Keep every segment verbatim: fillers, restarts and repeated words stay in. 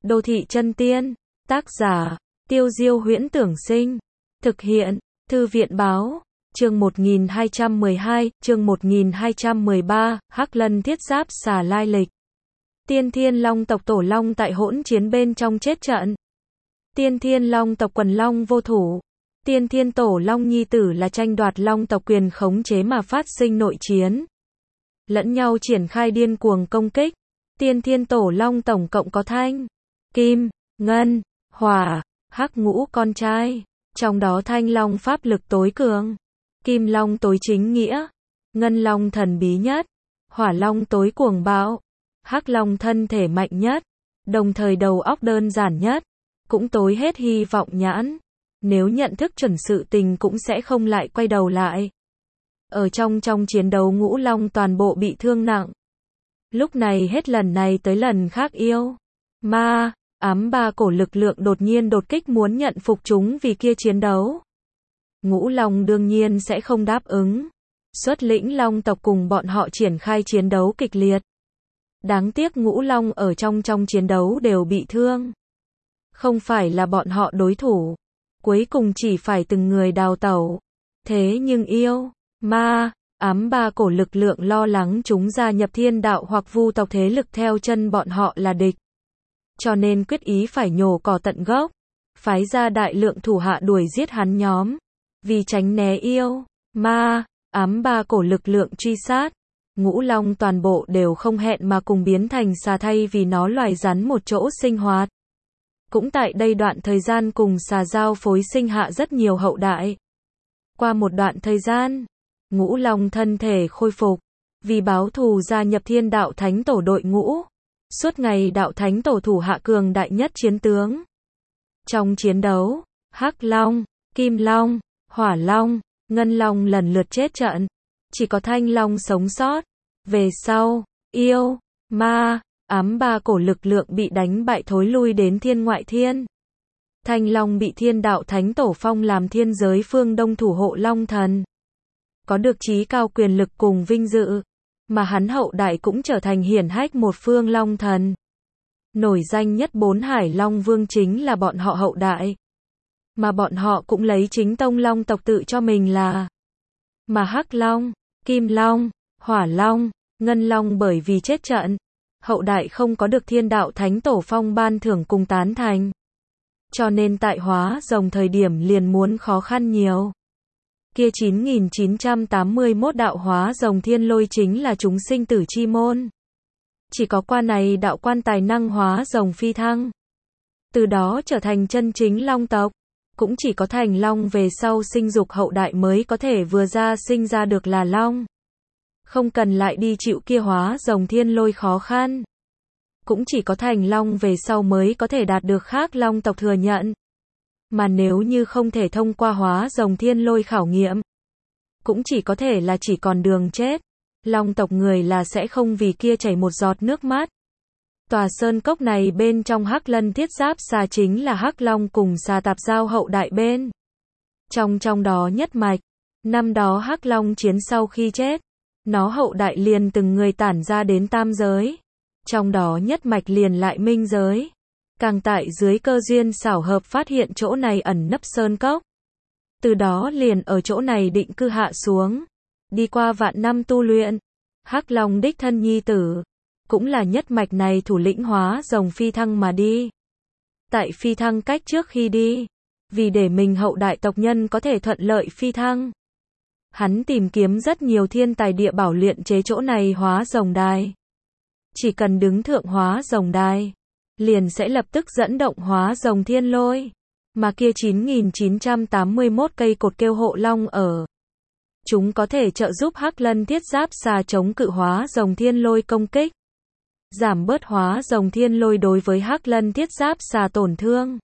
Đô thị chân tiên. Tác giả, Tiêu Diêu Huyễn Tưởng Sinh. Thực hiện, Thư viện Báo. Chương một nghìn hai trăm mười hai, chương một nghìn hai trăm mười ba, Hắc Lân Thiết Giáp Xà lai lịch. Tiên Thiên Long tộc Tổ Long tại hỗn chiến bên trong chết trận. Tiên Thiên Long tộc quần long vô thủ. Tiên Thiên Tổ Long nhi tử là tranh đoạt Long tộc quyền khống chế mà phát sinh nội chiến. Lẫn nhau triển khai điên cuồng công kích. Tiên Thiên Tổ Long tổng cộng có Thanh, Kim, Ngân, Hỏa, Hắc ngũ con trai. Trong đó Thanh Long pháp lực tối cường, Kim Long tối chính nghĩa, Ngân Long thần bí nhất, Hỏa Long tối cuồng bạo, Hắc Long thân thể mạnh nhất, đồng thời đầu óc đơn giản nhất, cũng tối hết hy vọng nhãn. Nếu nhận thức chuẩn sự tình cũng sẽ không lại quay đầu lại. Ở trong trong chiến đấu Ngũ Long toàn bộ bị thương nặng. Lúc này hết lần này tới lần khác yêu, ma, ám ba cổ lực lượng đột nhiên đột kích muốn nhận phục chúng vì kia chiến đấu. Ngũ Long đương nhiên sẽ không đáp ứng. Xuất lĩnh Long tộc cùng bọn họ triển khai chiến đấu kịch liệt. Đáng tiếc Ngũ Long ở trong trong chiến đấu đều bị thương. Không phải là bọn họ đối thủ. Cuối cùng chỉ phải từng người đào tẩu. Thế nhưng yêu, ma, ám ba cổ lực lượng lo lắng chúng gia nhập thiên đạo hoặc vu tộc thế lực theo chân bọn họ là địch. Cho nên quyết ý phải nhổ cỏ tận gốc. Phái ra đại lượng thủ hạ đuổi giết hắn nhóm. Vì tránh né yêu, ma, ám ba cổ lực lượng truy sát. Ngũ Long toàn bộ đều không hẹn mà cùng biến thành xà thay vì nó loài rắn một chỗ sinh hoạt. Cũng tại đây đoạn thời gian cùng xà giao phối sinh hạ rất nhiều hậu đại. Qua một đoạn thời gian, Ngũ Long thân thể khôi phục, vì báo thù gia nhập thiên đạo thánh tổ đội ngũ. Suốt ngày đạo thánh tổ thủ hạ cường đại nhất chiến tướng. Trong chiến đấu, Hắc Long, Kim Long, Hỏa Long, Ngân Long lần lượt chết trận. Chỉ có Thanh Long sống sót. Về sau, yêu, ma, ám ba cổ lực lượng bị đánh bại thối lui đến thiên ngoại thiên. Thanh Long bị thiên đạo thánh tổ phong làm thiên giới phương đông thủ hộ Long thần. Có được chí cao quyền lực cùng vinh dự. Mà hắn hậu đại cũng trở thành hiển hách một phương Long thần. Nổi danh nhất bốn Hải Long Vương chính là bọn họ hậu đại. Mà bọn họ cũng lấy chính tông Long tộc tự cho mình là. Mà Hắc Long, Kim Long, Hỏa Long, Ngân Long bởi vì chết trận. Hậu đại không có được thiên đạo thánh tổ phong ban thưởng cùng tán thành. Cho nên tại hóa rồng thời điểm liền muốn khó khăn nhiều. Kia chín nghìn chín trăm tám mươi mốt đạo hóa rồng thiên lôi chính là chúng sinh tử chi môn. Chỉ có qua này đạo quan tài năng hóa rồng phi thăng. Từ đó trở thành chân chính Long tộc. Cũng chỉ có thành Long về sau sinh dục hậu đại mới có thể vừa ra sinh ra được là Long. Không cần lại đi chịu kia hóa rồng thiên lôi khó khăn. Cũng chỉ có thành Long về sau mới có thể đạt được khác Long tộc thừa nhận. Mà nếu như không thể thông qua hóa rồng thiên lôi khảo nghiệm, cũng chỉ có thể là chỉ còn đường chết. Long tộc người là sẽ không vì kia chảy một giọt nước mắt. Tòa sơn cốc này bên trong Hắc Lân Thiết Giáp Xà chính là Hắc Long cùng xà tạp giao hậu đại bên. Trong trong đó nhất mạch, năm đó Hắc Long chiến sau khi chết, nó hậu đại liền từng người tản ra đến tam giới. Trong đó nhất mạch liền lại minh giới. Càng tại dưới cơ duyên xảo hợp phát hiện chỗ này ẩn nấp sơn cốc. Từ đó liền ở chỗ này định cư hạ xuống. Đi qua vạn năm tu luyện. Hắc Long đích thân nhi tử. Cũng là nhất mạch này thủ lĩnh hóa rồng phi thăng mà đi. Tại phi thăng cách trước khi đi. Vì để mình hậu đại tộc nhân có thể thuận lợi phi thăng. Hắn tìm kiếm rất nhiều thiên tài địa bảo luyện chế chỗ này hóa rồng đài. Chỉ cần đứng thượng hóa rồng đài. Liền sẽ lập tức dẫn động hóa rồng thiên lôi. Mà kia chín nghìn chín trăm tám mươi mốt cây cột kêu hộ Long ở. Chúng có thể trợ giúp Hắc Lân Thiết Giáp Xà chống cự hóa rồng thiên lôi công kích. Giảm bớt hóa rồng thiên lôi đối với Hắc Lân Thiết Giáp Xà tổn thương.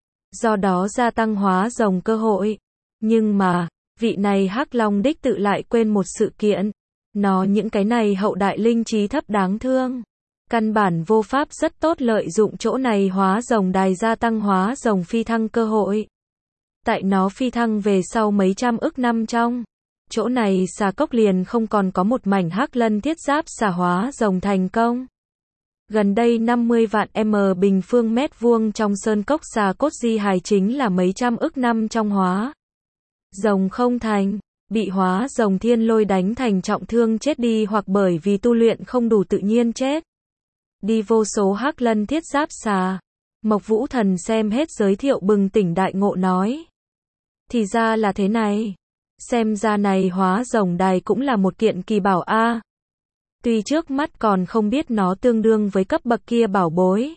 Do đó gia tăng hóa rồng cơ hội. Nhưng mà, vị này Hắc Long đích tự lại quên một sự kiện. Nó những cái này hậu đại linh trí thấp đáng thương. Căn bản vô pháp rất tốt lợi dụng chỗ này hóa rồng đài gia tăng hóa rồng phi thăng cơ hội. Tại nó phi thăng về sau mấy trăm ức năm trong. Chỗ này xà cốc liền không còn có một mảnh Hắc Lân Thiết Giáp Xà hóa rồng thành công. Gần đây năm mươi vạn m bình phương mét vuông trong sơn cốc xà cốt di hài chính là mấy trăm ức năm trong hóa rồng không thành, bị hóa rồng thiên lôi đánh thành trọng thương chết đi hoặc bởi vì tu luyện không đủ tự nhiên chết đi vô số hắc lân thiết giáp xà. Mộc Vũ Thần xem hết giới thiệu bừng tỉnh đại ngộ nói. Thì ra là thế này. Xem ra này hóa rồng đài cũng là một kiện kỳ bảo a. Tuy trước mắt còn không biết nó tương đương với cấp bậc kia bảo bối.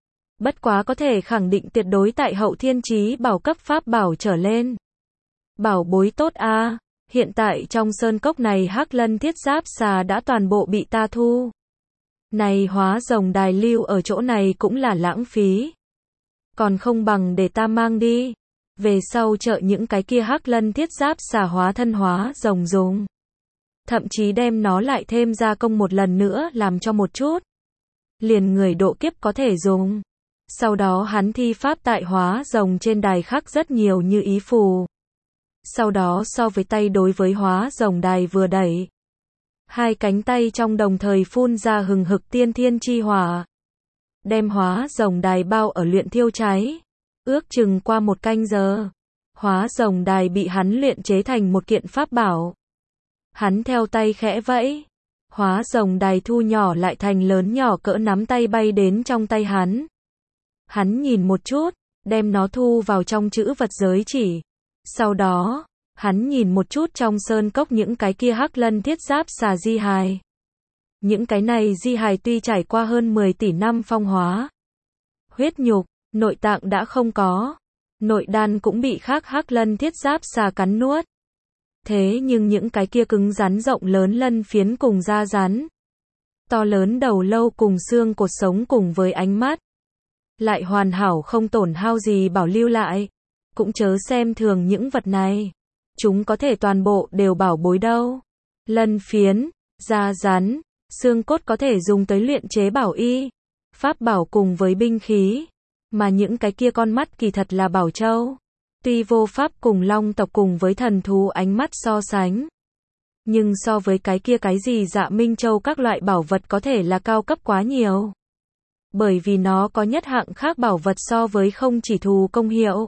Bất quá có thể khẳng định tuyệt đối tại hậu thiên chí bảo cấp pháp bảo trở lên. Bảo bối tốt a. Hiện tại trong sơn cốc này hắc lân thiết giáp xà đã toàn bộ bị ta thu. Này hóa rồng đài lưu ở chỗ này cũng là lãng phí. Còn không bằng để ta mang đi. Về sau trợ những cái kia hắc lân thiết giáp xà hóa thân hóa rồng dùng. Thậm chí đem nó lại thêm gia công một lần nữa làm cho một chút. Liền người độ kiếp có thể dùng. Sau đó hắn thi pháp tại hóa rồng trên đài khắc rất nhiều như ý phù. Sau đó so với tay đối với hóa rồng đài vừa đẩy. Hai cánh tay trong đồng thời phun ra hừng hực tiên thiên chi hỏa. Đem hóa rồng đài bao ở luyện thiêu cháy. Ước chừng qua một canh giờ. Hóa rồng đài bị hắn luyện chế thành một kiện pháp bảo. Hắn theo tay khẽ vẫy. Hóa rồng đài thu nhỏ lại thành lớn nhỏ cỡ nắm tay bay đến trong tay hắn. Hắn nhìn một chút, đem nó thu vào trong chữ vật giới chỉ. Sau đó, hắn nhìn một chút trong sơn cốc những cái kia hắc lân thiết giáp xà di hài. Những cái này di hài tuy trải qua hơn mười tỷ năm phong hóa. Huyết nhục, nội tạng đã không có. Nội đan cũng bị khác hắc lân thiết giáp xà cắn nuốt. Thế nhưng những cái kia cứng rắn rộng lớn lân phiến cùng da rắn. To lớn đầu lâu cùng xương cột sống cùng với ánh mắt. Lại hoàn hảo không tổn hao gì bảo lưu lại. Cũng chớ xem thường những vật này. Chúng có thể toàn bộ đều bảo bối đâu. Lân phiến, da rắn, xương cốt có thể dùng tới luyện chế bảo y, pháp bảo cùng với binh khí. Mà những cái kia con mắt kỳ thật là bảo châu. Tuy vô pháp cùng long tộc cùng với thần thú ánh mắt so sánh. Nhưng so với cái kia cái gì dạ minh châu các loại bảo vật có thể là cao cấp quá nhiều. Bởi vì nó có nhất hạng khác bảo vật so với không chỉ thù công hiệu.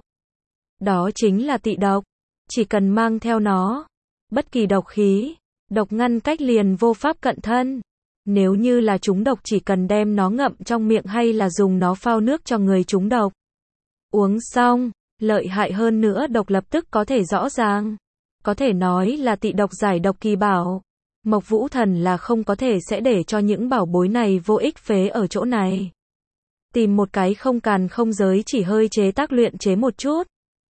Đó chính là tị độc. Chỉ cần mang theo nó. Bất kỳ độc khí, độc ngăn cách liền vô pháp cận thân. Nếu như là trúng độc chỉ cần đem nó ngậm trong miệng hay là dùng nó phao nước cho người trúng độc. Uống xong, lợi hại hơn nữa độc lập tức có thể rõ ràng. Có thể nói là tị độc giải độc kỳ bảo. Mộc Vũ Thần là không có thể sẽ để cho những bảo bối này vô ích phế ở chỗ này. Tìm một cái không càn không giới chỉ hơi chế tác luyện chế một chút.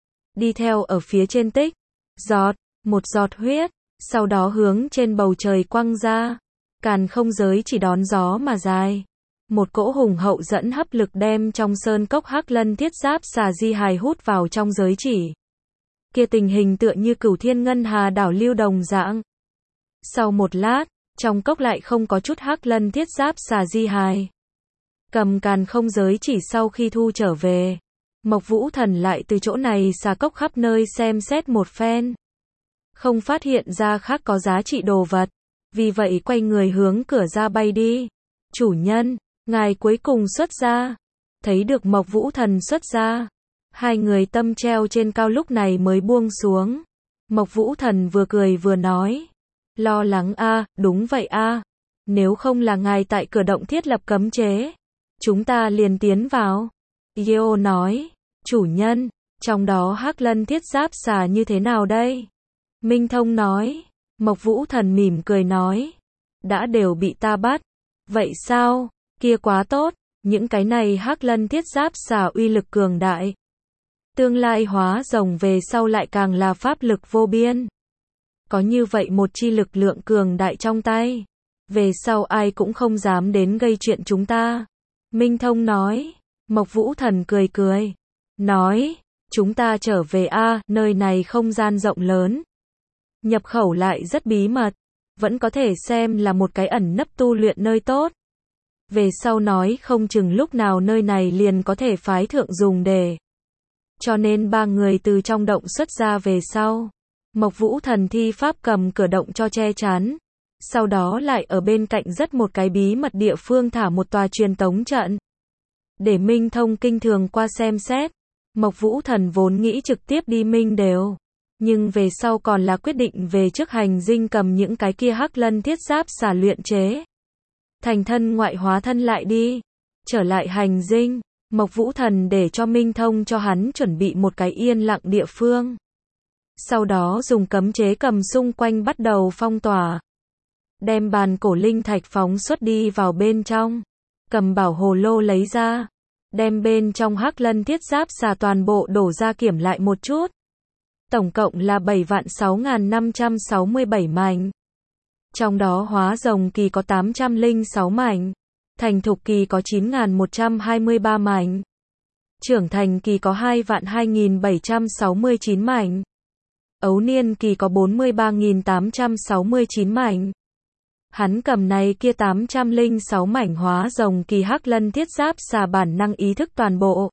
Đi theo ở phía trên tích. Giọt, một giọt huyết. Sau đó hướng trên bầu trời quăng ra. Càn không giới chỉ đón gió mà dài. Một cỗ hùng hậu dẫn hấp lực đem trong sơn cốc hắc lân thiết giáp xà di hài hút vào trong giới chỉ. Kia tình hình tựa như cửu thiên ngân hà đảo lưu đồng dạng. Sau một lát, trong cốc lại không có chút hắc lân thiết giáp xà di hài. Cầm càn không giới chỉ sau khi thu trở về. Mộc Vũ Thần lại từ chỗ này xà cốc khắp nơi xem xét một phen. Không phát hiện ra khác có giá trị đồ vật. Vì vậy quay người hướng cửa ra bay đi. Chủ nhân, ngài cuối cùng xuất ra. Thấy được Mộc Vũ Thần xuất ra. Hai người tâm treo trên cao lúc này mới buông xuống. Mộc Vũ Thần vừa cười vừa nói. Lo lắng a, đúng vậy a. Nếu không là ngài tại cửa động thiết lập cấm chế. Chúng ta liền tiến vào. Yeo nói. Chủ nhân, trong đó hắc lân thiết giáp xà như thế nào đây? Minh Thông nói. Mộc Vũ Thần mỉm cười nói. Đã đều bị ta bắt. Vậy sao? Kia quá tốt. Những cái này hắc lân thiết giáp xà uy lực cường đại. Tương lai hóa rồng về sau lại càng là pháp lực vô biên. Có như vậy một chi lực lượng cường đại trong tay. Về sau ai cũng không dám đến gây chuyện chúng ta. Minh Thông nói. Mộc Vũ Thần cười cười. Nói. Chúng ta trở về a, nơi này không gian rộng lớn. Nhập khẩu lại rất bí mật. Vẫn có thể xem là một cái ẩn nấp tu luyện nơi tốt. Về sau nói không chừng lúc nào nơi này liền có thể phái thượng dùng để. Cho nên ba người từ trong động xuất ra về sau. Mộc Vũ Thần thi pháp cầm cửa động cho che chắn. Sau đó lại ở bên cạnh rất một cái bí mật địa phương thả một tòa truyền tống trận. Để Minh Thông kinh thường qua xem xét. Mộc Vũ Thần vốn nghĩ trực tiếp đi Minh Đều. Nhưng về sau còn là quyết định về trước hành dinh cầm những cái kia hắc lân thiết giáp xà luyện chế. Thành thân ngoại hóa thân lại đi. Trở lại hành dinh. Mộc Vũ Thần để cho Minh Thông cho hắn chuẩn bị một cái yên lặng địa phương. Sau đó dùng cấm chế cầm xung quanh bắt đầu phong tỏa. Đem bàn cổ linh thạch phóng xuất đi vào bên trong. Cầm bảo hồ lô lấy ra. Đem bên trong hắc lân thiết giáp xà toàn bộ đổ ra kiểm lại một chút. Tổng cộng là bảy vạn sáu nghìn năm trăm sáu mươi bảy mảnh. Trong đó hóa rồng kỳ có tám trăm lẻ sáu mảnh. Thành thục kỳ có chín nghìn một trăm hai mươi ba mảnh. Trưởng thành kỳ có hai vạn hai nghìn bảy trăm sáu mươi chín mảnh. Ấu niên kỳ có bốn mươi ba nghìn tám trăm sáu mươi chín mảnh. Hắn cầm này kia tám trăm lẻ sáu mảnh hóa rồng kỳ hắc lân thiết giáp xà bản năng ý thức toàn bộ.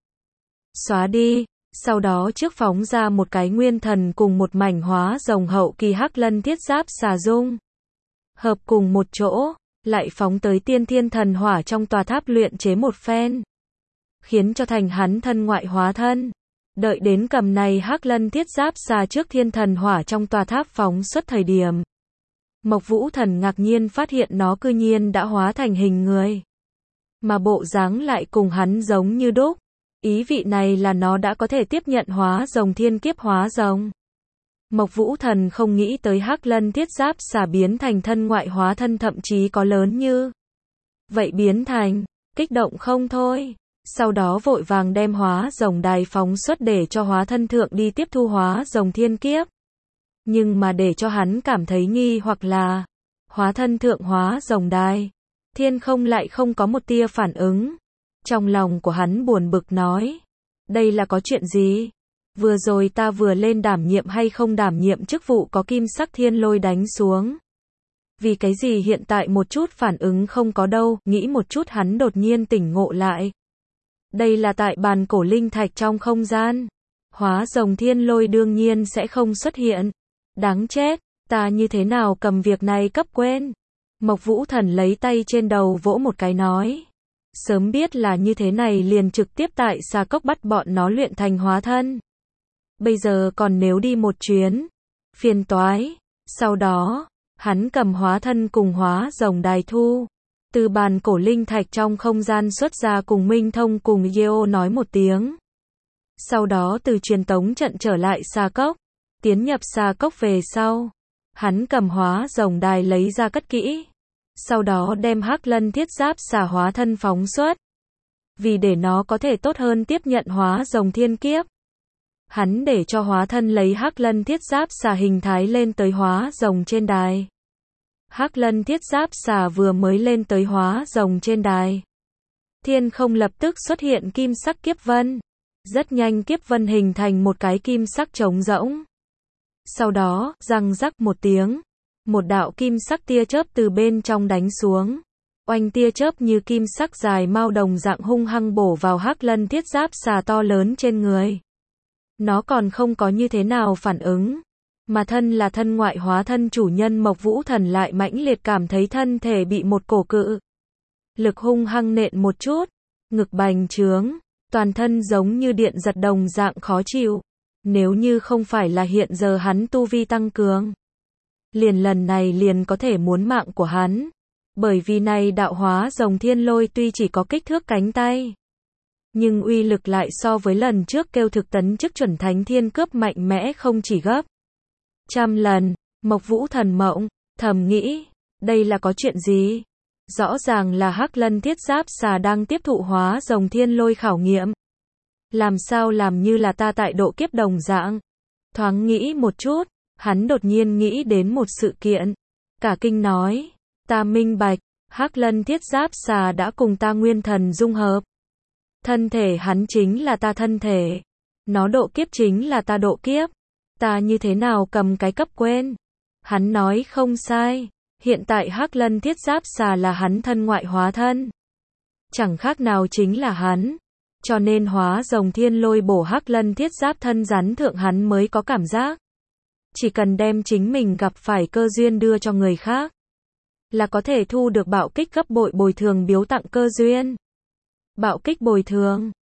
Xóa đi, sau đó trước phóng ra một cái nguyên thần cùng một mảnh hóa rồng hậu kỳ hắc lân thiết giáp xà dung. Hợp cùng một chỗ, lại phóng tới tiên thiên thần hỏa trong tòa tháp luyện chế một phen. Khiến cho thành hắn thân ngoại hóa thân. Đợi đến cầm này hắc lân thiết giáp xà trước thiên thần hỏa trong tòa tháp phóng xuất thời điểm. Mộc Vũ Thần ngạc nhiên phát hiện nó cư nhiên đã hóa thành hình người. Mà bộ dáng lại cùng hắn giống như đúc. Ý vị này là nó đã có thể tiếp nhận hóa rồng thiên kiếp hóa rồng. Mộc Vũ Thần không nghĩ tới hắc lân thiết giáp xà biến thành thân ngoại hóa thân thậm chí có lớn như. Vậy biến thành, kích động không thôi. Sau đó vội vàng đem hóa rồng đài phóng xuất để cho hóa thân thượng đi tiếp thu hóa rồng thiên kiếp. Nhưng mà để cho hắn cảm thấy nghi hoặc là, hóa thân thượng hóa rồng đài, thiên không lại không có một tia phản ứng. Trong lòng của hắn buồn bực nói, đây là có chuyện gì? Vừa rồi ta vừa lên đảm nhiệm hay không đảm nhiệm chức vụ có kim sắc thiên lôi đánh xuống. Vì cái gì hiện tại một chút phản ứng không có đâu, nghĩ một chút hắn đột nhiên tỉnh ngộ lại. Đây là tại bàn cổ linh thạch trong không gian. Hóa rồng thiên lôi đương nhiên sẽ không xuất hiện. Đáng chết, ta như thế nào cầm việc này cấp quên. Mộc Vũ Thần lấy tay trên đầu vỗ một cái nói. Sớm biết là như thế này liền trực tiếp tại xà cốc bắt bọn nó luyện thành hóa thân. Bây giờ còn nếu đi một chuyến. Phiền toái. Sau đó, hắn cầm hóa thân cùng hóa rồng đài thu. Từ bàn cổ linh thạch trong không gian xuất ra cùng Minh Thông cùng Yeo nói một tiếng. Sau đó từ truyền tống trận trở lại xà cốc. Tiến nhập xà cốc về sau. Hắn cầm hóa rồng đài lấy ra cất kỹ. Sau đó đem hắc lân thiết giáp xà hóa thân phóng xuất. Vì để nó có thể tốt hơn tiếp nhận hóa rồng thiên kiếp. Hắn để cho hóa thân lấy hắc lân thiết giáp xà hình thái lên tới hóa rồng trên đài. Hắc lân thiết giáp xà vừa mới lên tới hóa rồng trên đài. Thiên không lập tức xuất hiện kim sắc kiếp vân. Rất nhanh kiếp vân hình thành một cái kim sắc trống rỗng. Sau đó, răng rắc một tiếng. Một đạo kim sắc tia chớp từ bên trong đánh xuống. Oanh tia chớp như kim sắc dài mao đồng dạng hung hăng bổ vào hắc lân thiết giáp xà to lớn trên người. Nó còn không có như thế nào phản ứng. Mà thân là thân ngoại hóa thân chủ nhân Mộc Vũ Thần lại mãnh liệt cảm thấy thân thể bị một cổ cự lực hung hăng nện một chút. Ngực bành trướng. Toàn thân giống như điện giật đồng dạng khó chịu. Nếu như không phải là hiện giờ hắn tu vi tăng cường. Liền lần này liền có thể muốn mạng của hắn. Bởi vì này đạo hóa rồng thiên lôi tuy chỉ có kích thước cánh tay. Nhưng uy lực lại so với lần trước kêu thực tấn chức chuẩn thánh thiên cướp mạnh mẽ không chỉ gấp trăm lần. Mộc Vũ Thần mộng, thầm nghĩ, đây là có chuyện gì? Rõ ràng là hắc lân thiết giáp xà đang tiếp thụ hóa rồng thiên lôi khảo nghiệm. Làm sao làm như là ta tại độ kiếp đồng dạng? Thoáng nghĩ một chút, hắn đột nhiên nghĩ đến một sự kiện. Cả kinh nói, ta minh bạch, hắc lân thiết giáp xà đã cùng ta nguyên thần dung hợp. Thân thể hắn chính là ta thân thể. Nó độ kiếp chính là ta độ kiếp. Ta như thế nào cầm cái cấp quên? Hắn nói không sai. Hiện tại hắc lân thiết giáp xà là hắn thân ngoại hóa thân. Chẳng khác nào chính là hắn. Cho nên hóa rồng thiên lôi bổ hắc lân thiết giáp thân rắn thượng hắn mới có cảm giác. Chỉ cần đem chính mình gặp phải cơ duyên đưa cho người khác. là có thể thu được bạo kích gấp bội bồi thường biếu tặng cơ duyên. Bạo kích bồi thường